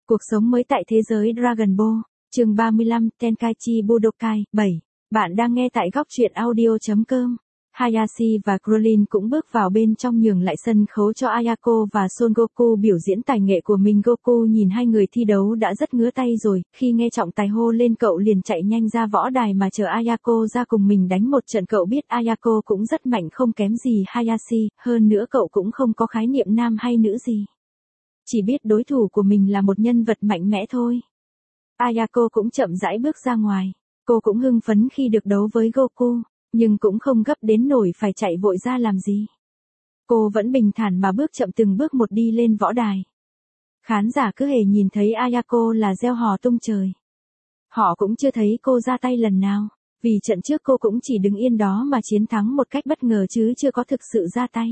Cuộc sống mới tại thế giới Dragon Ball, chương 35, Tenkaichi Budokai 7. Bạn đang nghe tại góc truyện audio.com. Hayashi và Krillin cũng bước vào bên trong nhường lại sân khấu cho Ayako và Son Goku biểu diễn tài nghệ của mình. Goku nhìn hai người thi đấu đã rất ngứa tay rồi, khi nghe trọng tài hô lên cậu liền chạy nhanh ra võ đài mà chờ Ayako ra cùng mình đánh một trận. Cậu biết Ayako cũng rất mạnh không kém gì Hayashi, hơn nữa cậu cũng không có khái niệm nam hay nữ gì. Chỉ biết đối thủ của mình là một nhân vật mạnh mẽ thôi. Ayako cũng chậm rãi bước ra ngoài. Cô cũng hưng phấn khi được đấu với Goku, nhưng cũng không gấp đến nổi phải chạy vội ra làm gì. Cô vẫn bình thản mà bước chậm từng bước một đi lên võ đài. Khán giả cứ hễ nhìn thấy Ayako là reo hò tung trời. Họ cũng chưa thấy cô ra tay lần nào, vì trận trước cô cũng chỉ đứng yên đó mà chiến thắng một cách bất ngờ chứ chưa có thực sự ra tay.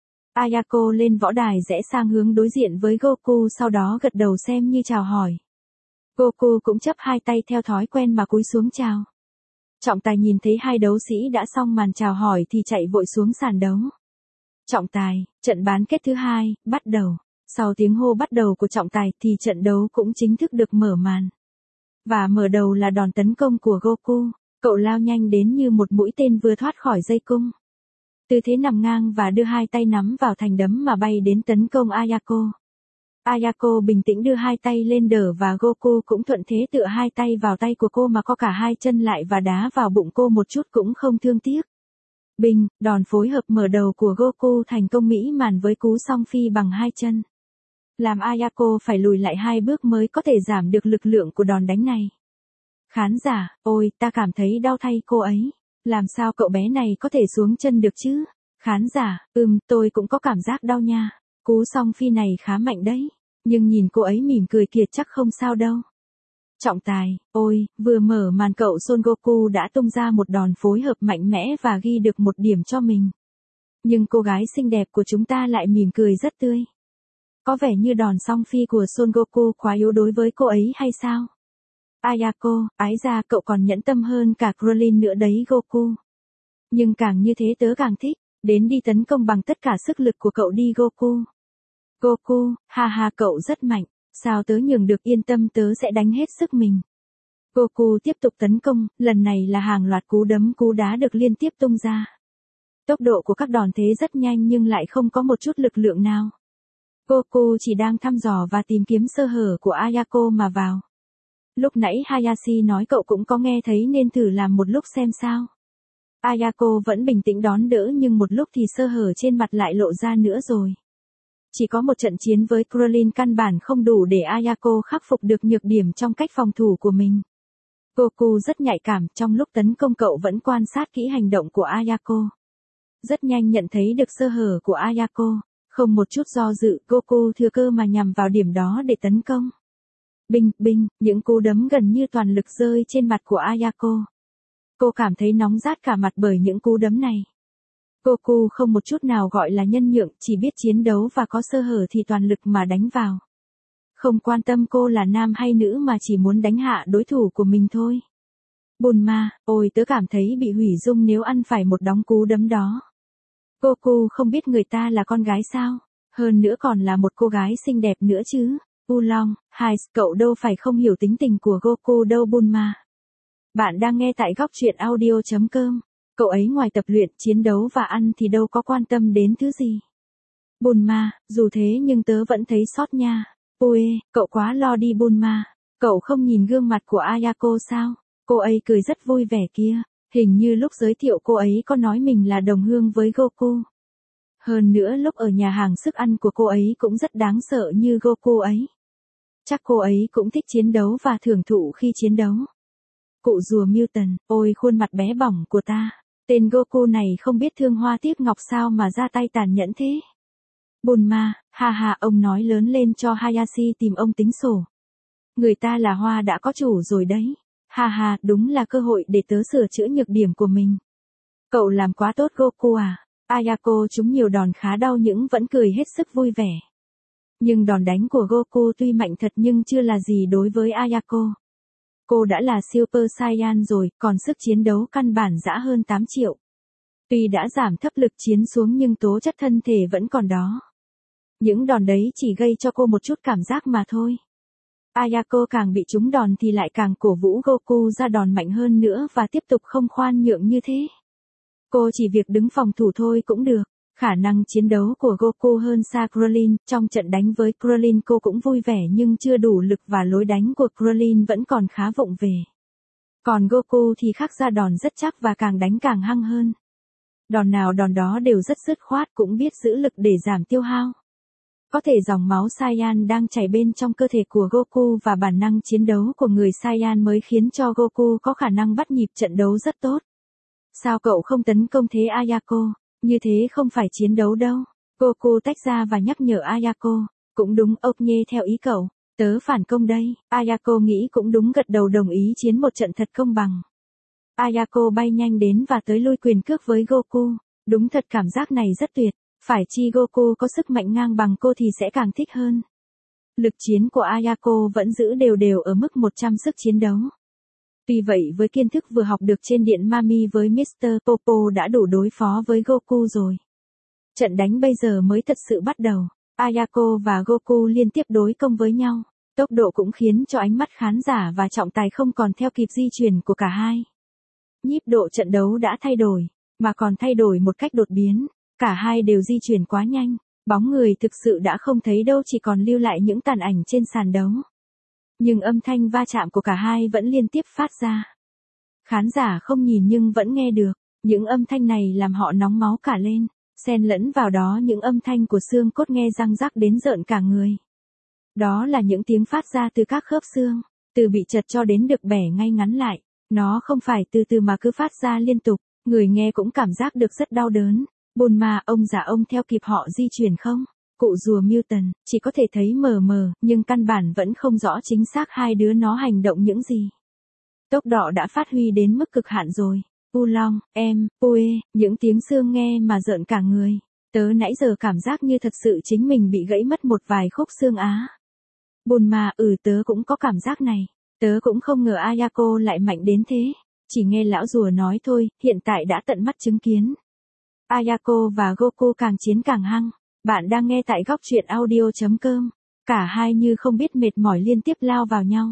Ayako lên võ đài rẽ sang hướng đối diện với Goku, sau đó gật đầu xem như chào hỏi. Goku cũng chấp hai tay theo thói quen mà cúi xuống chào. Trọng tài nhìn thấy hai đấu sĩ đã xong màn chào hỏi thì chạy vội xuống sàn đấu. Trọng tài, trận bán kết thứ hai, bắt đầu. Sau tiếng hô bắt đầu của trọng tài thì trận đấu cũng chính thức được mở màn. Và mở đầu là đòn tấn công của Goku. Cậu lao nhanh đến như một mũi tên vừa thoát khỏi dây cung. Tư thế nằm ngang và đưa hai tay nắm vào thành đấm mà bay đến tấn công Ayako. Ayako bình tĩnh đưa hai tay lên đỡ và Goku cũng thuận thế tựa hai tay vào tay của cô mà co cả hai chân lại và đá vào bụng cô một chút cũng không thương tiếc. Bình, đòn phối hợp mở đầu của Goku thành công mỹ mãn với cú song phi bằng hai chân. Làm Ayako phải lùi lại hai bước mới có thể giảm được lực lượng của đòn đánh này. Khán giả, ôi, ta cảm thấy đau thay cô ấy. Làm sao cậu bé này có thể xuống chân được chứ? Khán giả, tôi cũng có cảm giác đau nha. Cú song phi này khá mạnh đấy. Nhưng nhìn cô ấy mỉm cười kìa chắc không sao đâu. Trọng tài, ôi, vừa mở màn cậu Son Goku đã tung ra một đòn phối hợp mạnh mẽ và ghi được một điểm cho mình. Nhưng cô gái xinh đẹp của chúng ta lại mỉm cười rất tươi. Có vẻ như đòn song phi của Son Goku quá yếu đối với cô ấy hay sao? Ayako, ái ra cậu còn nhẫn tâm hơn cả Krillin nữa đấy Goku. Nhưng càng như thế tớ càng thích, đến đi tấn công bằng tất cả sức lực của cậu đi Goku. Goku, ha ha cậu rất mạnh, sao tớ nhường được, yên tâm tớ sẽ đánh hết sức mình. Goku tiếp tục tấn công, lần này là hàng loạt cú đấm cú đá được liên tiếp tung ra. Tốc độ của các đòn thế rất nhanh nhưng lại không có một chút lực lượng nào. Goku chỉ đang thăm dò và tìm kiếm sơ hở của Ayako mà vào. Lúc nãy Hayashi nói cậu cũng có nghe thấy nên thử làm một lúc xem sao. Ayako vẫn bình tĩnh đón đỡ nhưng một lúc thì sơ hở trên mặt lại lộ ra nữa rồi. Chỉ có một trận chiến với Krillin căn bản không đủ để Ayako khắc phục được nhược điểm trong cách phòng thủ của mình. Goku rất nhạy cảm, trong lúc tấn công cậu vẫn quan sát kỹ hành động của Ayako. Rất nhanh nhận thấy được sơ hở của Ayako, không một chút do dự, Goku thừa cơ mà nhằm vào điểm đó để tấn công. Binh, những cú đấm gần như toàn lực rơi trên mặt của Ayako. Cô cảm thấy nóng rát cả mặt bởi những cú đấm này. Goku không một chút nào gọi là nhân nhượng, chỉ biết chiến đấu và có sơ hở thì toàn lực mà đánh vào. Không quan tâm cô là nam hay nữ mà chỉ muốn đánh hạ đối thủ của mình thôi. Bulma, ôi tớ cảm thấy bị hủy dung nếu ăn phải một đống cú đấm đó. Goku không biết người ta là con gái sao, hơn nữa còn là một cô gái xinh đẹp nữa chứ. Oolong, cậu đâu phải không hiểu tính tình của Goku đâu Bulma. Bạn đang nghe tại góc truyện audio.com. Cậu ấy ngoài tập luyện, chiến đấu và ăn thì đâu có quan tâm đến thứ gì. Bulma, dù thế nhưng tớ vẫn thấy sót nha. Ôi, cậu quá lo đi Bulma. Cậu không nhìn gương mặt của Ayako sao? Cô ấy cười rất vui vẻ kia. Hình như lúc giới thiệu cô ấy có nói mình là đồng hương với Goku. Hơn nữa lúc ở nhà hàng sức ăn của cô ấy cũng rất đáng sợ như Goku ấy. Chắc cô ấy cũng thích chiến đấu và thưởng thụ khi chiến đấu. Cụ rùa Mutant, ôi khuôn mặt bé bỏng của ta. Tên Goku này không biết thương hoa tiếc ngọc sao mà ra tay tàn nhẫn thế. Bulma, ha ha ông nói lớn lên cho Hayashi tìm ông tính sổ. Người ta là hoa đã có chủ rồi đấy. Ha ha, đúng là cơ hội để tớ sửa chữa nhược điểm của mình. Cậu làm quá tốt Goku à. Ayako trúng nhiều đòn khá đau nhưng vẫn cười hết sức vui vẻ. Nhưng đòn đánh của Goku tuy mạnh thật nhưng chưa là gì đối với Ayako. Cô đã là Super Saiyan rồi, còn sức chiến đấu căn bản dã hơn 8 triệu. Tuy đã giảm thấp lực chiến xuống nhưng tố chất thân thể vẫn còn đó. Những đòn đấy chỉ gây cho cô một chút cảm giác mà thôi. Ayako càng bị trúng đòn thì lại càng cổ vũ Goku ra đòn mạnh hơn nữa và tiếp tục không khoan nhượng như thế. Cô chỉ việc đứng phòng thủ thôi cũng được. Khả năng chiến đấu của Goku hơn xa Krillin, trong trận đánh với Krillin cô cũng vui vẻ nhưng chưa đủ lực và lối đánh của Krillin vẫn còn khá vụng về. Còn Goku thì khác ra đòn rất chắc và càng đánh càng hăng hơn. Đòn nào đòn đó đều rất dứt khoát cũng biết giữ lực để giảm tiêu hao. Có thể dòng máu Saiyan đang chảy bên trong cơ thể của Goku và bản năng chiến đấu của người Saiyan mới khiến cho Goku có khả năng bắt nhịp trận đấu rất tốt. Sao cậu không tấn công thế Ayako? Như thế không phải chiến đấu đâu. Goku tách ra và nhắc nhở Ayako. Cũng đúng, ốc nhê theo ý cậu. Tớ phản công đây. Ayako nghĩ cũng đúng, gật đầu đồng ý chiến một trận thật công bằng. Ayako bay nhanh đến và tới lui quyền cước với Goku. Đúng thật, cảm giác này rất tuyệt. Phải chi Goku có sức mạnh ngang bằng cô thì sẽ càng thích hơn. Lực chiến của Ayako vẫn giữ đều đều ở mức 100 sức chiến đấu. Tuy vậy với kiến thức vừa học được trên điện Mami với Mr. Popo đã đủ đối phó với Goku rồi. Trận đánh bây giờ mới thật sự bắt đầu. Ayako và Goku liên tiếp đối công với nhau. Tốc độ cũng khiến cho ánh mắt khán giả và trọng tài không còn theo kịp di chuyển của cả hai. Nhịp độ trận đấu đã thay đổi, mà còn thay đổi một cách đột biến. Cả hai đều di chuyển quá nhanh. Bóng người thực sự đã không thấy đâu, chỉ còn lưu lại những tàn ảnh trên sàn đấu. Nhưng âm thanh va chạm của cả hai vẫn liên tiếp phát ra. Khán giả không nhìn nhưng vẫn nghe được. Những âm thanh này làm họ nóng máu cả lên. Xen lẫn vào đó những âm thanh của xương cốt nghe răng rắc đến rợn cả người. Đó là những tiếng phát ra từ các khớp xương. Từ bị chật cho đến được bẻ ngay ngắn lại. Nó không phải từ từ mà cứ phát ra liên tục. Người nghe cũng cảm giác được rất đau đớn. Bulma, ông già ông theo kịp họ di chuyển không? Cụ rùa Mutant, chỉ có thể thấy mờ mờ, nhưng căn bản vẫn không rõ chính xác hai đứa nó hành động những gì. Tốc độ đã phát huy đến mức cực hạn rồi. Ulong, em, Pue, những tiếng xương nghe mà rợn cả người. Tớ nãy giờ cảm giác như thật sự chính mình bị gãy mất một vài khúc xương á. Bulma, tớ cũng có cảm giác này. Tớ cũng không ngờ Ayako lại mạnh đến thế. Chỉ nghe lão rùa nói thôi, hiện tại đã tận mắt chứng kiến. Ayako và Goku càng chiến càng hăng. Bạn đang nghe tại góc truyện audio.com. Cả hai như không biết mệt mỏi liên tiếp lao vào nhau.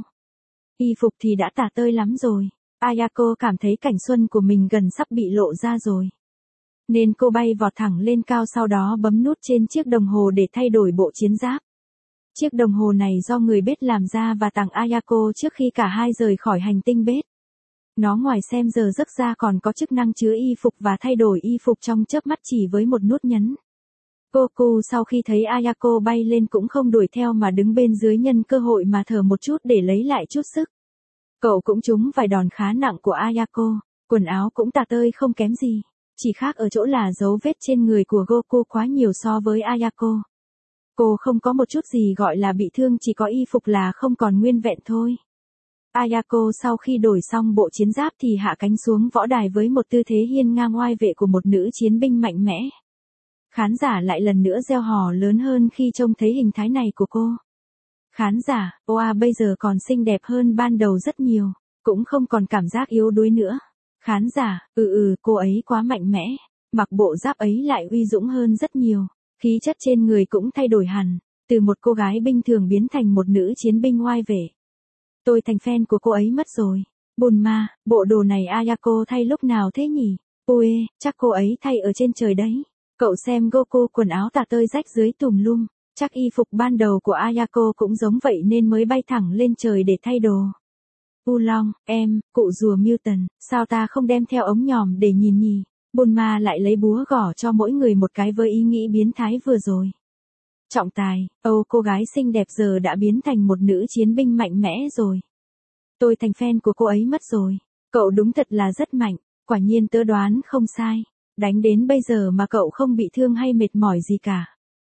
Y phục thì đã tả tơi lắm rồi. Ayako cảm thấy cảnh xuân của mình gần sắp bị lộ ra rồi. Nên cô bay vọt thẳng lên cao, sau đó bấm nút trên chiếc đồng hồ để thay đổi bộ chiến giáp. Chiếc đồng hồ này do người Bết làm ra và tặng Ayako trước khi cả hai rời khỏi hành tinh Bết. Nó ngoài xem giờ giấc ra còn có chức năng chứa y phục và thay đổi y phục trong chớp mắt chỉ với một nút nhấn. Goku sau khi thấy Ayako bay lên cũng không đuổi theo mà đứng bên dưới nhân cơ hội mà thở một chút để lấy lại chút sức. Cậu cũng trúng vài đòn khá nặng của Ayako, quần áo cũng tả tơi không kém gì. Chỉ khác ở chỗ là dấu vết trên người của Goku quá nhiều so với Ayako. Cô không có một chút gì gọi là bị thương, chỉ có y phục là không còn nguyên vẹn thôi. Ayako sau khi đổi xong bộ chiến giáp thì hạ cánh xuống võ đài với một tư thế hiên ngang oai vệ của một nữ chiến binh mạnh mẽ. Khán giả lại lần nữa reo hò lớn hơn khi trông thấy hình thái này của cô. Khán giả, oa bây giờ còn xinh đẹp hơn ban đầu rất nhiều, cũng không còn cảm giác yếu đuối nữa. Khán giả, cô ấy quá mạnh mẽ, mặc bộ giáp ấy lại uy dũng hơn rất nhiều, khí chất trên người cũng thay đổi hẳn, từ một cô gái bình thường biến thành một nữ chiến binh oai vệ. Tôi thành fan của cô ấy mất rồi. Bulma, bộ đồ này Ayako thay lúc nào thế nhỉ? Pue, chắc cô ấy thay ở trên trời đấy. Cậu xem Goku quần áo tả tơi rách dưới tùm lum, chắc y phục ban đầu của Ayako cũng giống vậy nên mới bay thẳng lên trời để thay đồ. Ulong, em, cụ rùa Mutant, sao ta không đem theo ống nhòm để nhìn nhỉ? Bulma lại lấy búa gõ cho mỗi người một cái với ý nghĩ biến thái vừa rồi. Trọng tài, cô gái xinh đẹp giờ đã biến thành một nữ chiến binh mạnh mẽ rồi. Tôi thành fan của cô ấy mất rồi. Cậu đúng thật là rất mạnh, quả nhiên tớ đoán không sai. Đánh đến bây giờ mà cậu không bị thương hay mệt mỏi gì cả.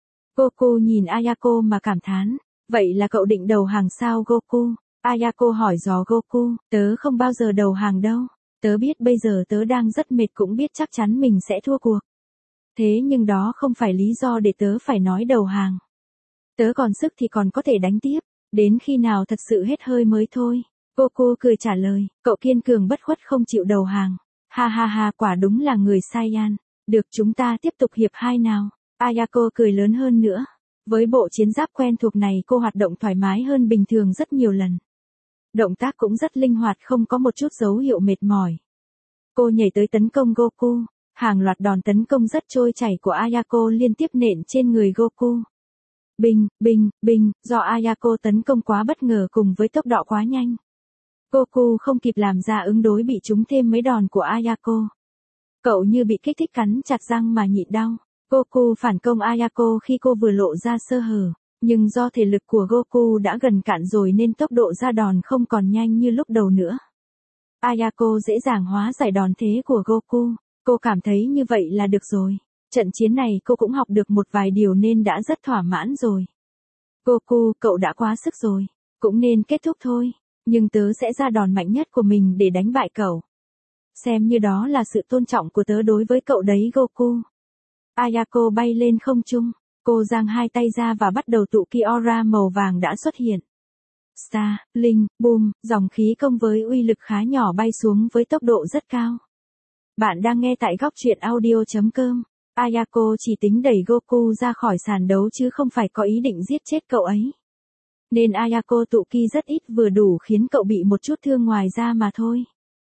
Goku nhìn Ayako mà cảm thán. Vậy là cậu định đầu hàng sao Goku? Ayako hỏi dò Goku. Tớ không bao giờ đầu hàng đâu. Tớ biết bây giờ tớ đang rất mệt, cũng biết chắc chắn mình sẽ thua cuộc. Thế nhưng đó không phải lý do để tớ phải nói đầu hàng. Tớ còn sức thì còn có thể đánh tiếp, đến khi nào thật sự hết hơi mới thôi. Goku cười trả lời, cậu kiên cường bất khuất không chịu đầu hàng. Ha ha ha, quả đúng là người Saiyan. Được, chúng ta tiếp tục hiệp 2 nào. Ayako cười lớn hơn nữa. Với bộ chiến giáp quen thuộc này cô hoạt động thoải mái hơn bình thường rất nhiều lần. Động tác cũng rất linh hoạt không có một chút dấu hiệu mệt mỏi. Cô nhảy tới tấn công Goku. Hàng loạt đòn tấn công rất trôi chảy của Ayako liên tiếp nện trên người Goku. Binh, binh, binh, do Ayako tấn công quá bất ngờ cùng với tốc độ quá nhanh. Goku không kịp làm ra ứng đối bị trúng thêm mấy đòn của Ayako. Cậu như bị kích thích cắn chặt răng mà nhịn đau. Goku phản công Ayako khi cô vừa lộ ra sơ hở, nhưng do thể lực của Goku đã gần cạn rồi nên tốc độ ra đòn không còn nhanh như lúc đầu nữa. Ayako dễ dàng hóa giải đòn thế của Goku, cô cảm thấy như vậy là được rồi. Trận chiến này cô cũng học được một vài điều nên đã rất thỏa mãn rồi. Goku, cậu đã quá sức rồi, cũng nên kết thúc thôi, nhưng tớ sẽ ra đòn mạnh nhất của mình để đánh bại cậu. Xem như đó là sự tôn trọng của tớ đối với cậu đấy Goku. Ayako bay lên không trung, cô giang hai tay ra và bắt đầu tụ Kiora màu vàng đã xuất hiện. Star, Linh, Boom, dòng khí công với uy lực khá nhỏ bay xuống với tốc độ rất cao. Bạn đang nghe tại góc truyện audio.com. Ayako chỉ tính đẩy Goku ra khỏi sàn đấu chứ không phải có ý định giết chết cậu ấy. Nên Ayako tụ ki rất ít vừa đủ khiến cậu bị một chút thương ngoài ra mà thôi.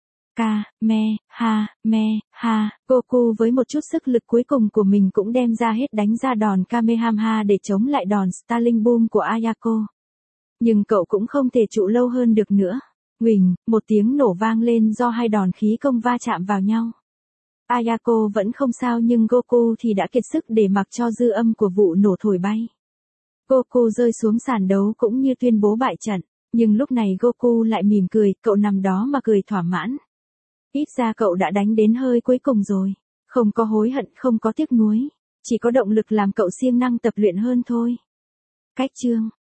Kamehameha, Goku với một chút sức lực cuối cùng của mình cũng đem ra hết đánh ra đòn Kamehameha để chống lại đòn Starling Boom của Ayako. Nhưng cậu cũng không thể trụ lâu hơn được nữa. Nguỳnh, một tiếng nổ vang lên do hai đòn khí công va chạm vào nhau. Ayako vẫn không sao nhưng Goku thì đã kiệt sức để mặc cho dư âm của vụ nổ thổi bay. Goku rơi xuống sàn đấu cũng như tuyên bố bại trận, nhưng lúc này Goku lại mỉm cười, cậu nằm đó mà cười thỏa mãn. Ít ra cậu đã đánh đến hơi cuối cùng rồi, không có hối hận, không có tiếc nuối, chỉ có động lực làm cậu siêng năng tập luyện hơn thôi. Cách chương